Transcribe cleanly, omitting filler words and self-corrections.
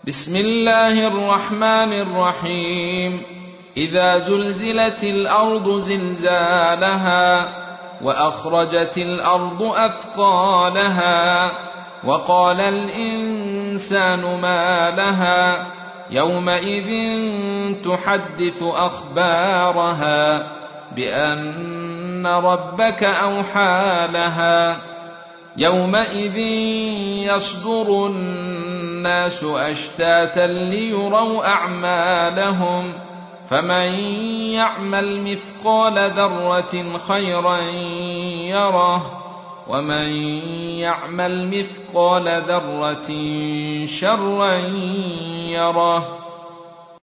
بسم الله الرحمن الرحيم. إذا زلزلت الأرض زلزالها وأخرجت الأرض أثقالها وقال الإنسان ما لها يومئذ تحدث أخبارها بأن ربك أوحى لها يومئذ يصدر الناس أشتاتا ليروا أعمالهم فمن يعمل مثقال ذرة خيرا يره ومن يعمل مثقال ذرة شرا يره.